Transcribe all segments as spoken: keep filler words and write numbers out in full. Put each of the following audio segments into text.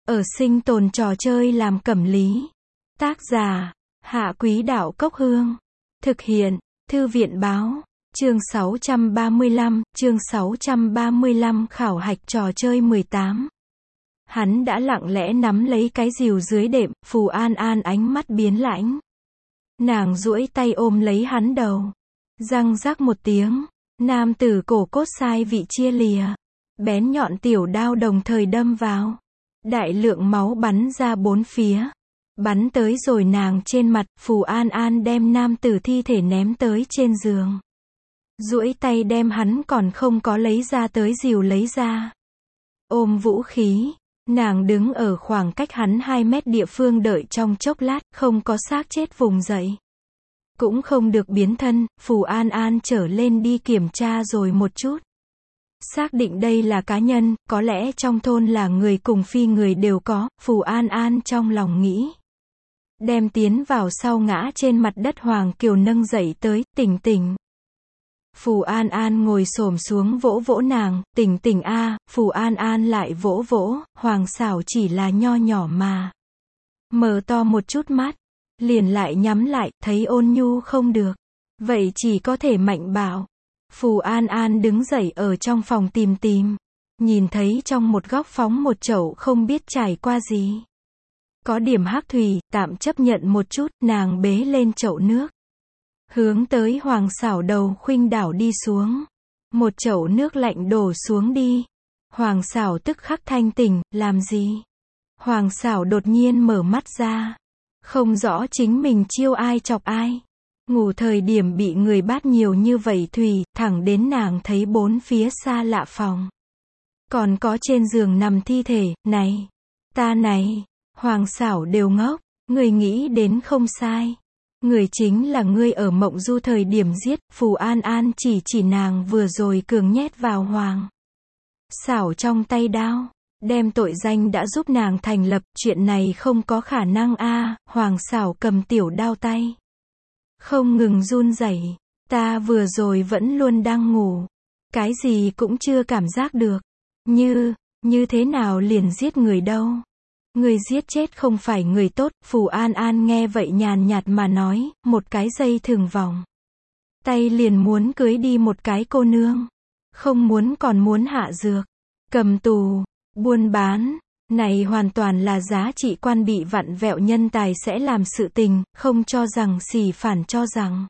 Ở sinh tồn trò chơi làm cẩm lý. Tác giả, Hạ Quý Đạo Cốc Hương. Thực hiện, Thư viện Báo. Chương sáu trăm ba mươi lăm, chương sáu trăm ba mươi lăm khảo hạch trò chơi mười tám. Hắn đã lặng lẽ nắm lấy cái rìu dưới đệm, Phù An An ánh mắt biến lãnh. Nàng duỗi tay ôm lấy hắn đầu. Răng rắc một tiếng, nam tử cổ cốt sai vị chia lìa. Bén nhọn tiểu đao đồng thời đâm vào. Đại lượng máu bắn ra bốn phía. Bắn tới rồi nàng trên mặt, Phù An An đem nam tử thi thể ném tới trên giường. Duỗi tay đem hắn còn không có lấy ra tới rìu lấy ra. Ôm vũ khí, nàng đứng ở khoảng cách hắn hai mét địa phương đợi trong chốc lát, không có xác chết vùng dậy. Cũng không được biến thân, Phù An An trở lên đi kiểm tra rồi một chút. Xác định đây là cá nhân, có lẽ trong thôn là người cùng phi người đều có, Phù An An trong lòng nghĩ. Đem tiến vào sau ngã trên mặt đất Hoàng Kiều nâng dậy tới, tỉnh tỉnh. Phù An An ngồi xổm xuống vỗ vỗ nàng, tỉnh tỉnh a, Phù An An lại vỗ vỗ, Hoàng xảo chỉ là nho nhỏ mà. Mở to một chút mắt, liền lại nhắm lại, thấy ôn nhu không được. Vậy chỉ có thể mạnh bạo. Phù An An đứng dậy ở trong phòng tìm tìm. Nhìn thấy trong một góc phóng một chậu không biết trải qua gì. Có điểm hắc thủy, tạm chấp nhận một chút, nàng bế lên chậu nước. Hướng tới Hoàng xảo đầu khuynh đảo đi xuống. Một chậu nước lạnh đổ xuống đi. Hoàng xảo tức khắc thanh tỉnh, làm gì? Hoàng xảo đột nhiên mở mắt ra. Không rõ chính mình chiêu ai chọc ai. Ngủ thời điểm bị người bắt nhiều như vậy thủy, thẳng đến nàng thấy bốn phía xa lạ phòng. Còn có trên giường nằm thi thể, này, ta này, Hoàng xảo đều ngốc, người nghĩ đến không sai. Người chính là ngươi ở mộng du thời điểm giết, Phù An An chỉ chỉ nàng vừa rồi cường nhét vào Hoàng xảo trong tay đao. Đem tội danh đã giúp nàng thành lập, chuyện này không có khả năng a. Hoàng xảo cầm tiểu đao tay. Không ngừng run rẩy. Ta vừa rồi vẫn luôn đang ngủ. Cái gì cũng chưa cảm giác được. Như, như thế nào liền giết người đâu. Người giết chết không phải người tốt, Phù An An nghe vậy nhàn nhạt mà nói, một cái dây thừng vòng. Tay liền muốn cưới đi một cái cô nương. Không muốn còn muốn hạ dược. Cầm tù, buôn bán, này hoàn toàn là giá trị quan bị vặn vẹo nhân tài sẽ làm sự tình, không cho rằng xỉ phản cho rằng.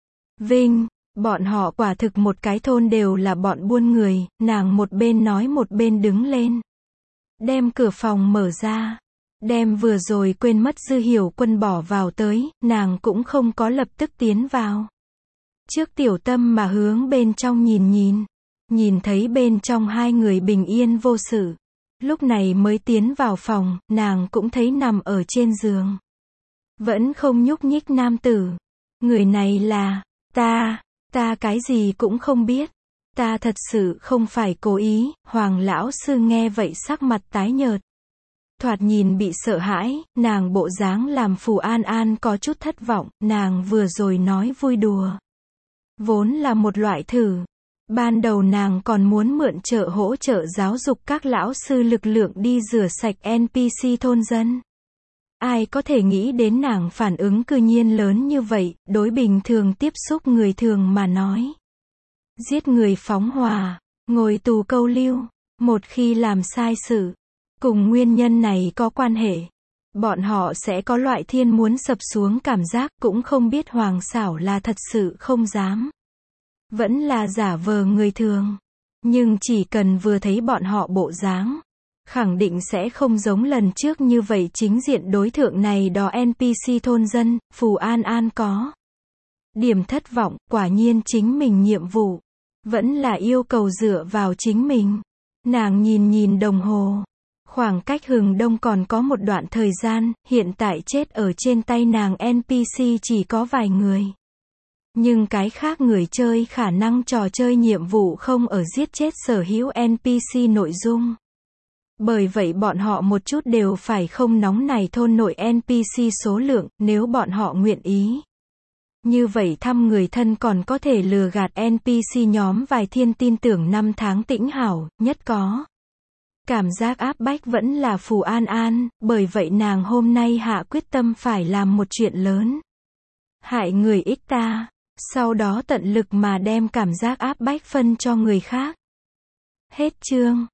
Vinh, bọn họ quả thực một cái thôn đều là bọn buôn người, nàng một bên nói một bên đứng lên. Đem cửa phòng mở ra. Đem vừa rồi quên mất Dư Hiểu Quân bỏ vào tới, nàng cũng không có lập tức tiến vào. Trước tiểu tâm mà hướng bên trong nhìn nhìn. Nhìn thấy bên trong hai người bình yên vô sự. Lúc này mới tiến vào phòng, nàng cũng thấy nằm ở trên giường. Vẫn không nhúc nhích nam tử. Người này là, ta, ta cái gì cũng không biết. Ta thật sự không phải cố ý. Hoàng lão sư nghe vậy sắc mặt tái nhợt. Thoạt nhìn bị sợ hãi, nàng bộ dáng làm Phù An An có chút thất vọng, nàng vừa rồi nói vui đùa. Vốn là một loại thử. Ban đầu nàng còn muốn mượn trợ hỗ trợ giáo dục các lão sư lực lượng đi rửa sạch en pê xê thôn dân. Ai có thể nghĩ đến nàng phản ứng cư nhiên lớn như vậy, đối bình thường tiếp xúc người thường mà nói. Giết người phóng hỏa, ngồi tù câu lưu, một khi làm sai sự, cùng nguyên nhân này có quan hệ. Bọn họ sẽ có loại thiên muốn sập xuống cảm giác, cũng không biết Hoàng xảo là thật sự không dám. Vẫn là giả vờ người thường. Nhưng chỉ cần vừa thấy bọn họ bộ dáng, khẳng định sẽ không giống lần trước như vậy chính diện đối thượng này đó en pê xê thôn dân. Phù An An có điểm thất vọng, quả nhiên chính mình nhiệm vụ vẫn là yêu cầu dựa vào chính mình. Nàng nhìn nhìn đồng hồ. Khoảng cách hừng đông còn có một đoạn thời gian, hiện tại chết ở trên tay nàng en pê xê chỉ có vài người. Nhưng cái khác người chơi khả năng trò chơi nhiệm vụ không ở giết chết sở hữu en pê xê nội dung. Bởi vậy bọn họ một chút đều phải không nóng này thôn nội en pê xê số lượng, nếu bọn họ nguyện ý. Như vậy thăm người thân còn có thể lừa gạt en pê xê nhóm vài thiên tin tưởng năm tháng tĩnh hảo, nhất có. Cảm giác áp bách vẫn là Phù An An, bởi vậy nàng hôm nay hạ quyết tâm phải làm một chuyện lớn. Hại người ích ta, sau đó tận lực mà đem cảm giác áp bách phân cho người khác. Hết chương.